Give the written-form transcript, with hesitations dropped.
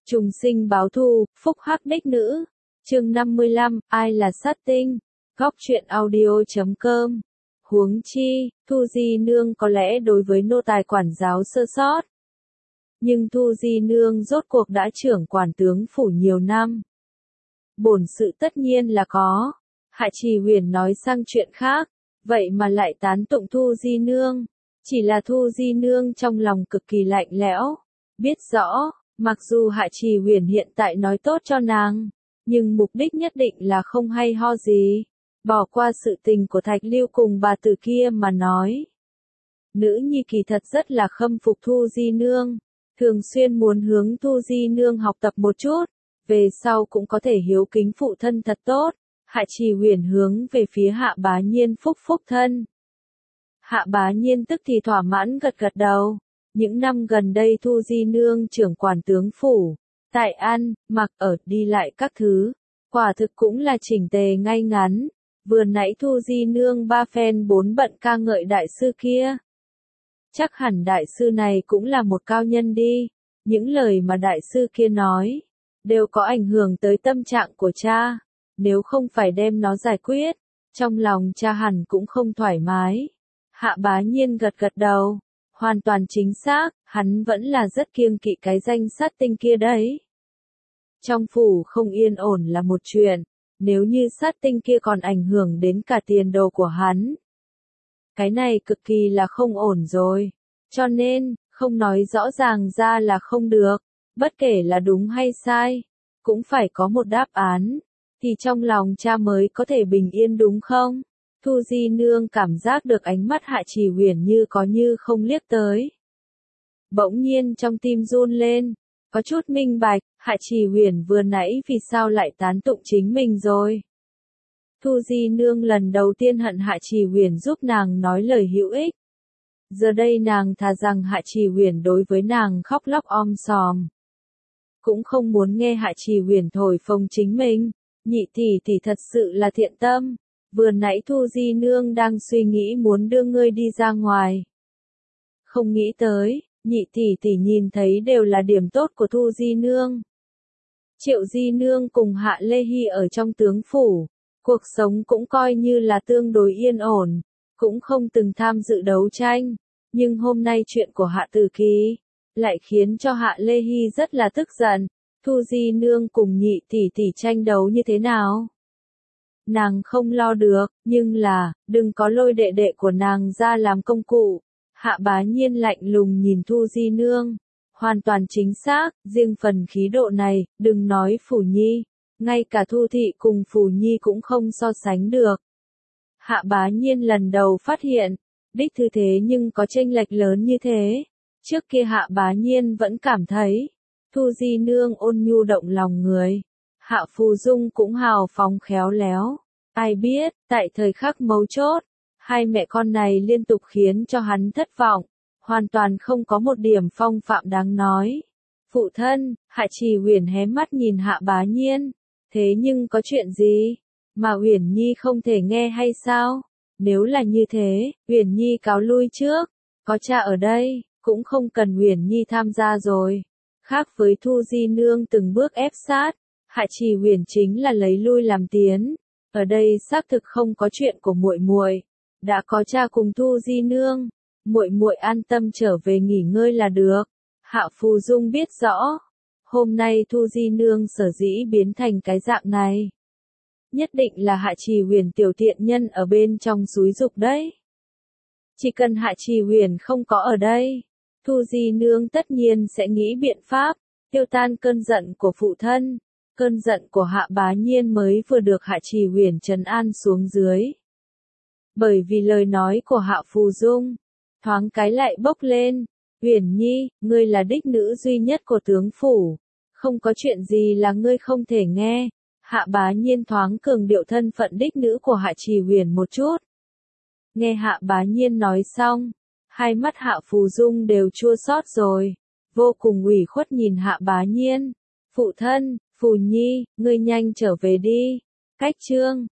Trùng sinh báo thù, phúc hắc đích nữ. Chương 55, ai là sát tinh? Góc truyện audio.com. Huống chi, Thu Di Nương có lẽ đối với nô tài quản giáo sơ sót. Nhưng Thu Di Nương rốt cuộc đã trưởng quản tướng phủ nhiều năm. Bổn sự tất nhiên là có. Hạ Trì Huyền nói sang chuyện khác, vậy mà lại tán tụng Thu Di Nương. Chỉ là Thu Di Nương trong lòng cực kỳ lạnh lẽo, biết rõ, mặc dù Hạ Trì Huyền hiện tại nói tốt cho nàng, nhưng mục đích nhất định là không hay ho gì, bỏ qua sự tình của Thạch Lưu cùng bà tử kia mà nói. Nữ nhi kỳ thật rất là khâm phục Thu Di Nương, thường xuyên muốn hướng Thu Di Nương học tập một chút, về sau cũng có thể hiếu kính phụ thân thật tốt. Hạ Trì Huyền hướng về phía Hạ Bá Nhiên phúc thân. Hạ Bá Nhiên tức thì thỏa mãn gật gật đầu. Những năm gần đây Thu Di Nương trưởng quản tướng phủ, tại ăn, mặc ở, đi lại các thứ, quả thực cũng là chỉnh tề ngay ngắn. Vừa nãy Thu Di Nương ba phen bốn bận ca ngợi đại sư kia. Chắc hẳn đại sư này cũng là một cao nhân đi. Những lời mà đại sư kia nói, đều có ảnh hưởng tới tâm trạng của cha. Nếu không phải đem nó giải quyết, trong lòng cha hẳn cũng không thoải mái. Hạ Bá Nhiên gật gật đầu, hoàn toàn chính xác, hắn vẫn là rất kiêng kỵ cái danh sát tinh kia đấy. Trong phủ không yên ổn là một chuyện, nếu như sát tinh kia còn ảnh hưởng đến cả tiền đồ của hắn. Cái này cực kỳ là không ổn rồi, cho nên, không nói rõ ràng ra là không được, bất kể là đúng hay sai, cũng phải có một đáp án. Thì trong lòng cha mới có thể bình yên đúng không? Thu Di Nương cảm giác được ánh mắt Hạ Trì Huyền như có như không liếc tới. Bỗng nhiên trong tim run lên, có chút minh bạch, Hạ Trì Huyền vừa nãy vì sao lại tán tụng chính mình rồi. Thu Di Nương lần đầu tiên hận Hạ Trì Huyền giúp nàng nói lời hữu ích. Giờ đây nàng thà rằng Hạ Trì Huyền đối với nàng khóc lóc om sòm. Cũng không muốn nghe Hạ Trì Huyền thổi phồng chính mình. Nhị tỷ thật sự là thiện tâm, vừa nãy Thu Di Nương đang suy nghĩ muốn đưa ngươi đi ra ngoài. Không nghĩ tới, nhị tỷ nhìn thấy đều là điểm tốt của Thu Di Nương. Triệu Di Nương cùng Hạ Lê Hy ở trong tướng phủ, cuộc sống cũng coi như là tương đối yên ổn, cũng không từng tham dự đấu tranh, nhưng hôm nay chuyện của Hạ Tử Kỳ lại khiến cho Hạ Lê Hy rất là tức giận. Thu Di Nương cùng nhị tỷ tranh đấu như thế nào? Nàng không lo được, nhưng là, đừng có lôi đệ đệ của nàng ra làm công cụ. Hạ Bá Nhiên lạnh lùng nhìn Thu Di Nương. Hoàn toàn chính xác, riêng phần khí độ này, đừng nói Phủ Nhi. Ngay cả Thu Thị cùng Phủ Nhi cũng không so sánh được. Hạ Bá Nhiên lần đầu phát hiện, đích thư thế nhưng có chênh lệch lớn như thế. Trước kia Hạ Bá Nhiên vẫn cảm thấy, Thu Di Nương ôn nhu động lòng người. Hạ Phù Dung cũng hào phóng khéo léo. Ai biết, tại thời khắc mấu chốt, hai mẹ con này liên tục khiến cho hắn thất vọng. Hoàn toàn không có một điểm phong phạm đáng nói. Phụ thân, Hạ Trì Huyền hé mắt nhìn Hạ Bá Nhiên. Thế nhưng có chuyện gì? Mà Huyền Nhi không thể nghe hay sao? Nếu là như thế, Huyền Nhi cáo lui trước. Có cha ở đây, cũng không cần Huyền Nhi tham gia rồi. Khác với Thu Di Nương từng bước ép sát, Hạ Trì Huyền chính là lấy lui làm tiến. Ở đây xác thực không có chuyện của muội muội, đã có cha cùng Thu Di Nương, muội muội an tâm trở về nghỉ ngơi là được. Hạ Phù Dung biết rõ, hôm nay Thu Di Nương sở dĩ biến thành cái dạng này, nhất định là Hạ Trì Huyền tiểu tiện nhân ở bên trong xúi giục đấy. Chỉ cần Hạ Trì Huyền không có ở đây, Thu Di Nương tất nhiên sẽ nghĩ biện pháp, tiêu tan cơn giận của phụ thân. Cơn giận của Hạ Bá Nhiên mới vừa được Hạ Trì Huyền trấn an xuống dưới. Bởi vì lời nói của Hạ Phù Dung, thoáng cái lại bốc lên. Huyền Nhi, ngươi là đích nữ duy nhất của tướng phủ. Không có chuyện gì là ngươi không thể nghe. Hạ Bá Nhiên thoáng cường điệu thân phận đích nữ của Hạ Trì Huyền một chút. Nghe Hạ Bá Nhiên nói xong, hai mắt Hạ Phù Dung đều chua xót rồi, vô cùng ủy khuất nhìn Hạ Bá Nhiên. Phụ thân, Phù Nhi, ngươi nhanh trở về đi. Cách chương